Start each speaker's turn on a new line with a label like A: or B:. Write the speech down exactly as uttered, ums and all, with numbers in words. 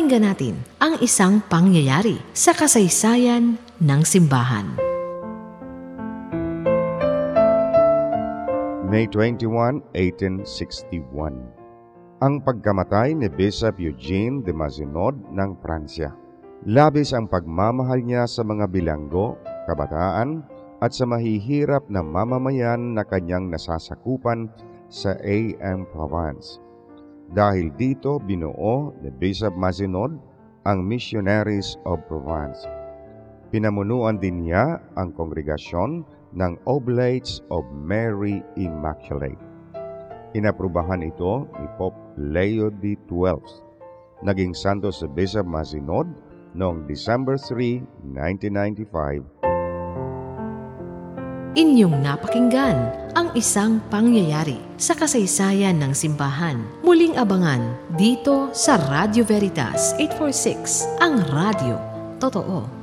A: Pakinggan natin ang isang pangyayari sa kasaysayan ng simbahan.
B: May twenty-first, eighteen sixty-one. Ang pagkamatay ni Bishop Eugene de Mazenod ng Pransya. Labis ang pagmamahal niya sa mga bilanggo, kabataan, at sa mahihirap na mamamayan na kanyang nasasakupan sa A M Province. Dahil dito binuo ni Bishop Mazenod ang Missionaries of Provence. Pinamunuan din niya ang kongregasyon ng Oblates of Mary Immaculate. Inaprubahan ito ni Pope Leo the twelfth. Naging santo si Bishop Mazenod noong December third, nineteen ninety-five.
A: Inyong napakinggan ang isang pangyayari sa kasaysayan ng simbahan. Muling abangan dito sa Radio Veritas eight forty-six, ang radyo totoo.